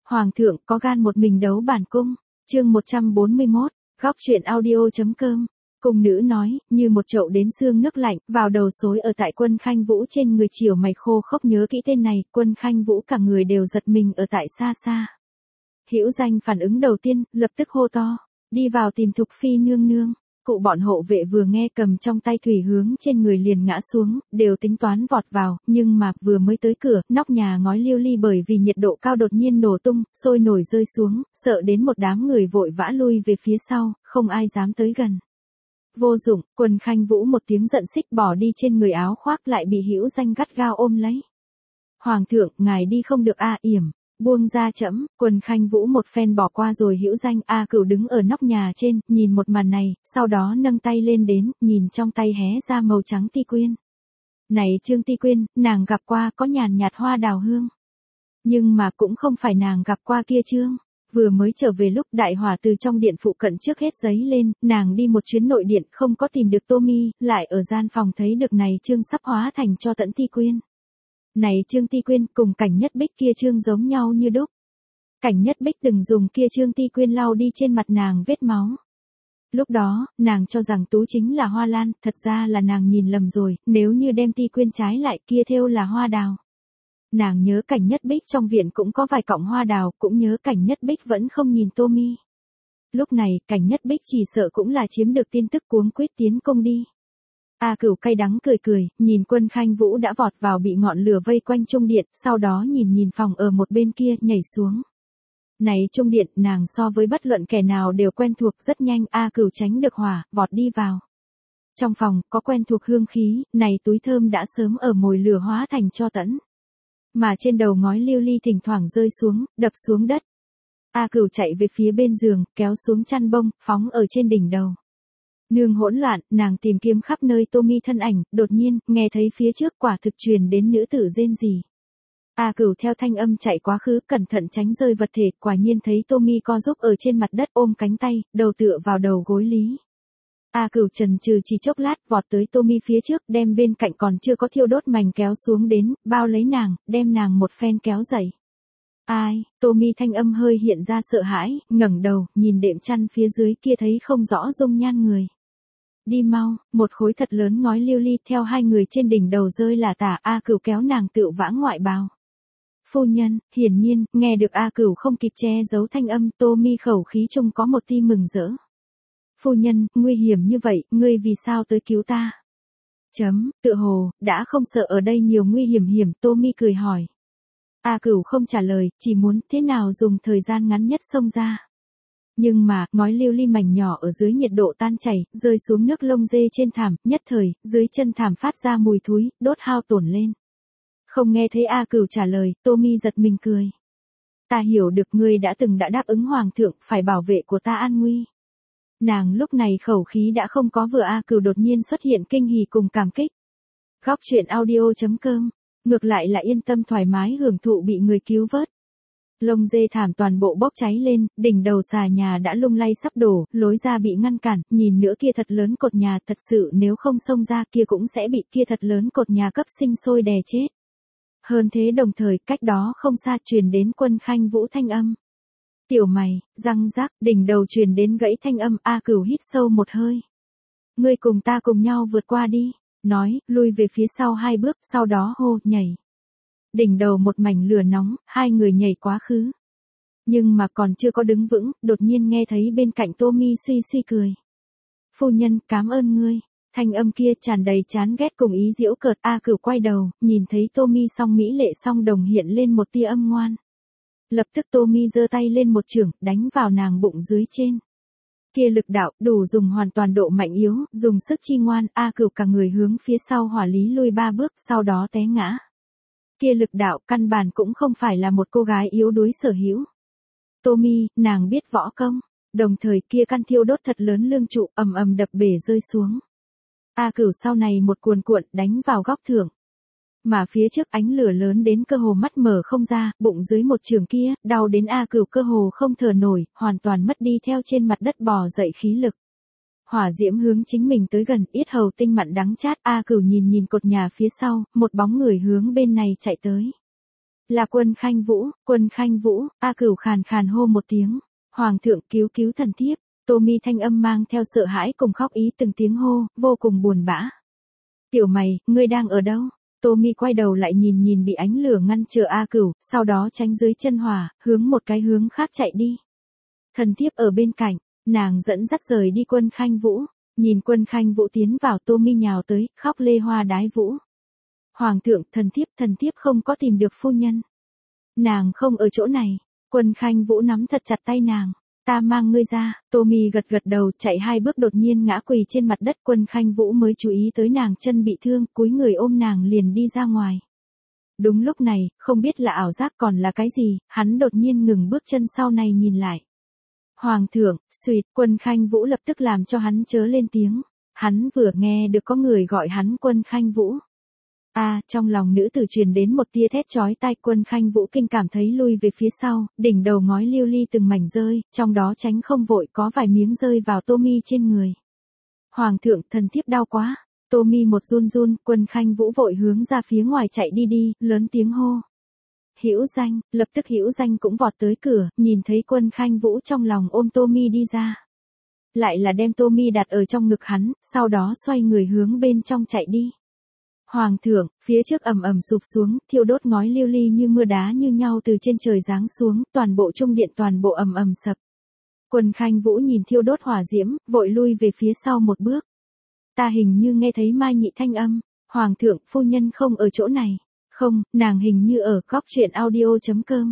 Hoàng thượng có gan một mình đấu bản cung. Chương 141, góc truyện audio.com. Cung nữ nói, như một chậu đến xương nước lạnh, vào đầu xối ở tại Quân Khanh Vũ trên người chiều mày khô khốc nhớ kỹ tên này, Quân Khanh Vũ cả người đều giật mình ở tại xa xa. Hữu Danh phản ứng đầu tiên, lập tức hô to, đi vào tìm Thục Phi nương nương. Cụ bọn hộ vệ vừa nghe cầm trong tay thủy hướng trên người liền ngã xuống, đều tính toán vọt vào, nhưng mà vừa mới tới cửa, nóc nhà ngói liêu ly bởi vì nhiệt độ cao đột nhiên nổ tung, sôi nổi rơi xuống, sợ đến một đám người vội vã lui về phía sau, không ai dám tới gần. Vô dụng, Quân Khanh Vũ một tiếng giận xích bỏ đi trên người áo khoác lại bị Hữu Danh gắt gao ôm lấy. Hoàng thượng, ngài đi không được yểm. Buông ra chẫm, Quân Khanh Vũ một phen bỏ qua rồi Hữu Danh. Cửu đứng ở nóc nhà trên, nhìn một màn này, sau đó nâng tay lên đến, nhìn trong tay hé ra màu trắng ti quyên. Này Trương Ti Quyên, nàng gặp qua có nhàn nhạt hoa đào hương. Nhưng mà cũng không phải nàng gặp qua kia Trương. Vừa mới trở về lúc đại hỏa từ trong điện phụ cận trước hết giấy lên, nàng đi một chuyến nội điện không có tìm được Tô Mi, lại ở gian phòng thấy được này Trương sắp hóa thành cho tẫn Ti Quyên. Này Trương Ti Quyên cùng Cảnh Nhất Bích kia Trương giống nhau như đúc. Cảnh Nhất Bích đừng dùng kia Trương Ti Quyên lau đi trên mặt nàng vết máu. Lúc đó, nàng cho rằng Tú chính là hoa lan, thật ra là nàng nhìn lầm rồi, nếu như đem Ti Quyên trái lại kia thêu là hoa đào. Nàng nhớ Cảnh Nhất Bích trong viện cũng có vài cọng hoa đào, cũng nhớ Cảnh Nhất Bích vẫn không nhìn Tô Mi. Lúc này, Cảnh Nhất Bích chỉ sợ cũng là chiếm được tin tức cuống quyết tiến công đi. Cửu cay đắng cười cười, nhìn Quân Khanh Vũ đã vọt vào bị ngọn lửa vây quanh trung điện, sau đó nhìn phòng ở một bên kia, nhảy xuống. Này trung điện, nàng so với bất luận kẻ nào đều quen thuộc rất nhanh, Cửu tránh được hỏa, vọt đi vào. Trong phòng, có quen thuộc hương khí, này túi thơm đã sớm ở mồi lửa hóa thành cho tẫn. Mà trên đầu ngói liêu ly thỉnh thoảng rơi xuống, đập xuống đất. Cửu chạy về phía bên giường, kéo xuống chăn bông, phóng ở trên đỉnh đầu. Nương hỗn loạn, nàng tìm kiếm khắp nơi Tô Mi thân ảnh, đột nhiên, nghe thấy phía trước quả thực truyền đến nữ tử rên rỉ. Cửu theo thanh âm chạy quá khứ, cẩn thận tránh rơi vật thể, quả nhiên thấy Tô Mi co giúp ở trên mặt đất ôm cánh tay, đầu tựa vào đầu gối lý. Cửu chần chừ chỉ chốc lát, vọt tới Tô Mi phía trước, đem bên cạnh còn chưa có thiêu đốt mảnh kéo xuống đến, bao lấy nàng, đem nàng một phen kéo dậy. Ai, Tô Mi thanh âm hơi hiện ra sợ hãi, ngẩng đầu, nhìn đệm chăn phía dưới kia thấy không rõ dung nhan người. Đi mau, một khối thật lớn ngói liêu ly theo hai người trên đỉnh đầu rơi là tả. Cửu kéo nàng tựu vãng ngoại bào. Phu nhân, hiển nhiên, nghe được Cửu không kịp che giấu thanh âm, Tô Mi khẩu khí chung có một tia mừng rỡ. Phu nhân, nguy hiểm như vậy, ngươi vì sao tới cứu ta? Tựa hồ, đã không sợ ở đây nhiều nguy hiểm, Tô Mi cười hỏi. Cửu không trả lời, chỉ muốn thế nào dùng thời gian ngắn nhất xông ra. Nhưng mà, ngói liêu ly mảnh nhỏ ở dưới nhiệt độ tan chảy, rơi xuống nước lông dê trên thảm, nhất thời, dưới chân thảm phát ra mùi thúi, đốt hao tổn lên. Không nghe thấy Cửu trả lời, Tô Mi giật mình cười. Ta hiểu được ngươi đã đáp ứng hoàng thượng, phải bảo vệ của ta an nguy. Nàng lúc này khẩu khí đã không có vừa Cửu đột nhiên xuất hiện kinh hỉ cùng cảm kích. Góc truyện audio.com, ngược lại là yên tâm thoải mái hưởng thụ bị người cứu vớt. Lông dê thảm toàn bộ bốc cháy lên, đỉnh đầu xà nhà đã lung lay sắp đổ, lối ra bị ngăn cản, nhìn nữa kia thật lớn cột nhà, thật sự nếu không xông ra kia cũng sẽ bị kia thật lớn cột nhà cấp sinh sôi đè chết. Hơn thế đồng thời, cách đó không xa truyền đến Quân Khanh Vũ thanh âm. Tiểu mày, răng rác, đỉnh đầu truyền đến gãy thanh âm. Cửu hít sâu một hơi. Ngươi cùng ta cùng nhau vượt qua đi, nói, lui về phía sau 2 bước, sau đó hô, nhảy. Đỉnh đầu một mảnh lửa nóng, hai người nhảy quá khứ. Nhưng mà còn chưa có đứng vững, đột nhiên nghe thấy bên cạnh Tô Mi suy suy cười. Phu nhân, cảm ơn ngươi. Thanh âm kia tràn đầy chán ghét cùng ý giễu cợt. Cửu quay đầu, nhìn thấy Tô Mi song mỹ lệ song đồng hiện lên một tia âm ngoan. Lập tức Tô Mi giơ tay lên một chưởng, đánh vào nàng bụng dưới trên. Kia lực đạo, đủ dùng hoàn toàn độ mạnh yếu, dùng sức chi ngoan. Cửu cả người hướng phía sau hỏa lý lui 3 bước, sau đó té ngã. Kia lực đạo, căn bản cũng không phải là một cô gái yếu đuối sở hữu. Tô Mi, nàng biết võ công, đồng thời kia căn thiêu đốt thật lớn lương trụ, ầm ầm đập bể rơi xuống. Cửu sau này một cuồn cuộn đánh vào góc thượng. Mà phía trước ánh lửa lớn đến cơ hồ mắt mở không ra, bụng dưới một trường kia, đau đến Cửu cơ hồ không thở nổi, hoàn toàn mất đi theo trên mặt đất bò dậy khí lực. Hỏa diễm hướng chính mình tới gần, yết hầu tinh mặn đắng chát. Cửu nhìn cột nhà phía sau, một bóng người hướng bên này chạy tới. Là Quân Khanh Vũ, A Cửu khàn khàn hô một tiếng. Hoàng thượng cứu cứu thần thiếp. Tommy thanh âm mang theo sợ hãi cùng khóc ý từng tiếng hô, vô cùng buồn bã. Tiểu mày, ngươi đang ở đâu? Tommy quay đầu lại nhìn nhìn bị ánh lửa ngăn trở A Cửu, sau đó tránh dưới chân hỏa, hướng một cái hướng khác chạy đi. Thần thiếp ở bên cạnh, nàng dẫn dắt rời đi Quân Khanh Vũ, nhìn Quân Khanh Vũ tiến vào Tommy nhào tới, khóc lê hoa đái vũ. Hoàng thượng, thần thiếp không có tìm được phu nhân. Nàng không ở chỗ này. Quân Khanh Vũ nắm thật chặt tay nàng. Ta mang ngươi ra. Tommy gật gật đầu, chạy 2 bước đột nhiên ngã quỳ trên mặt đất. Quân Khanh Vũ mới chú ý tới nàng chân bị thương, cúi người ôm nàng liền đi ra ngoài. Đúng lúc này, không biết là ảo giác còn là cái gì, hắn đột nhiên ngừng bước chân sau này nhìn lại. Hoàng thượng, suýt, Quân Khanh Vũ lập tức làm cho hắn chớ lên tiếng. Hắn vừa nghe được có người gọi hắn Quân Khanh Vũ. Trong lòng nữ tử truyền đến một tia thét chói tai. Quân Khanh Vũ kinh cảm thấy lui về phía sau, đỉnh đầu ngói liêu li từng mảnh rơi, trong đó tránh không vội có vài miếng rơi vào Tommy trên người. Hoàng thượng, thần thiếp đau quá. Tommy một run run, Quân Khanh Vũ vội hướng ra phía ngoài chạy đi, lớn tiếng hô. Hữu Danh, lập tức Hữu Danh cũng vọt tới cửa, nhìn thấy Quân Khanh Vũ trong lòng ôm Tommy đi ra. Lại là đem Tommy đặt ở trong ngực hắn, sau đó xoay người hướng bên trong chạy đi. Hoàng thượng, phía trước ầm ầm sụp xuống, thiêu đốt ngói liêu li như mưa đá như nhau từ trên trời giáng xuống, toàn bộ trung điện toàn bộ ầm ầm sập. Quân Khanh Vũ nhìn thiêu đốt hỏa diễm, vội lui về phía sau một bước. Ta hình như nghe thấy Mai Nhị thanh âm. Hoàng thượng, phu nhân không ở chỗ này. Không, nàng hình như ở góc truyện audio.com.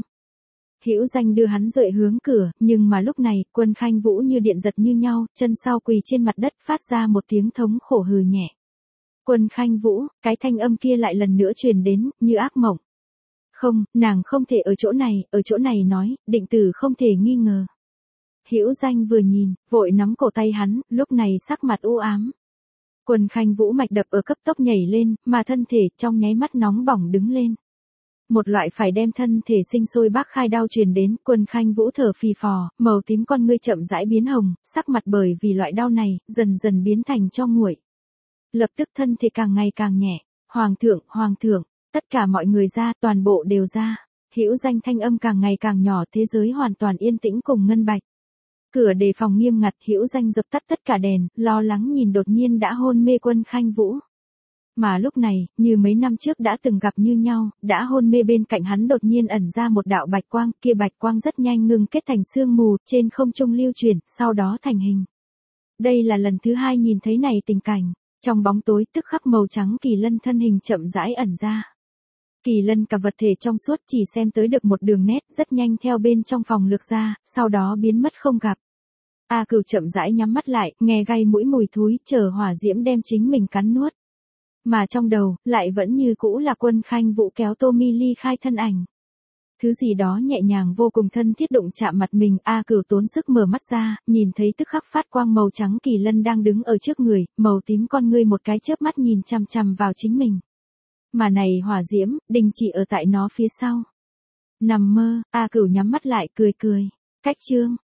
Hữu Danh đưa hắn dội hướng cửa, nhưng mà lúc này, Quân Khanh Vũ như điện giật như nhau, chân sau quỳ trên mặt đất phát ra một tiếng thống khổ hừ nhẹ. Quân Khanh Vũ, cái thanh âm kia lại lần nữa truyền đến, như ác mộng. Không, nàng không thể ở chỗ này nói, định tử không thể nghi ngờ. Hữu Danh vừa nhìn, vội nắm cổ tay hắn, lúc này sắc mặt u ám. Quân Khanh Vũ mạch đập ở cấp tốc nhảy lên, mà thân thể trong nháy mắt nóng bỏng đứng lên. Một loại phải đem thân thể sinh sôi bác khai đau truyền đến, Quân Khanh Vũ thở phì phò, màu tím con ngươi chậm rãi biến hồng, sắc mặt bởi vì loại đau này, dần dần biến thành cho nguội. Lập tức thân thể càng ngày càng nhẹ. Hoàng thượng, tất cả mọi người ra, toàn bộ đều ra. Hữu Danh thanh âm càng ngày càng nhỏ, thế giới hoàn toàn yên tĩnh cùng ngân bạch. Cửa đề phòng nghiêm ngặt, Hữu Danh dập tắt tất cả đèn, lo lắng nhìn đột nhiên đã hôn mê Quân Khanh Vũ. Mà lúc này, như mấy năm trước đã từng gặp như nhau, đã hôn mê bên cạnh hắn đột nhiên ẩn ra một đạo bạch quang, kia bạch quang rất nhanh ngưng kết thành sương mù, trên không trung lưu chuyển, sau đó thành hình. Đây là lần thứ 2 nhìn thấy này tình cảnh. Trong bóng tối tức khắc màu trắng kỳ lân thân hình chậm rãi ẩn ra. Kỳ lân cả vật thể trong suốt chỉ xem tới được một đường nét rất nhanh theo bên trong phòng lược ra, sau đó biến mất không gặp. A Cửu chậm rãi nhắm mắt lại, nghe gai mũi mùi thúi, chờ hỏa diễm đem chính mình cắn nuốt. Mà trong đầu, lại vẫn như cũ là Quân Khanh Vũ kéo Tommy ly khai thân ảnh. Thứ gì đó nhẹ nhàng vô cùng thân thiết đụng chạm mặt mình, A Cửu tốn sức mở mắt ra, nhìn thấy tức khắc phát quang màu trắng kỳ lân đang đứng ở trước người, màu tím con ngươi một cái chớp mắt nhìn chằm chằm vào chính mình. Mà này hỏa diễm, đình chỉ ở tại nó phía sau. Nằm mơ, A Cửu nhắm mắt lại cười. Cách chương.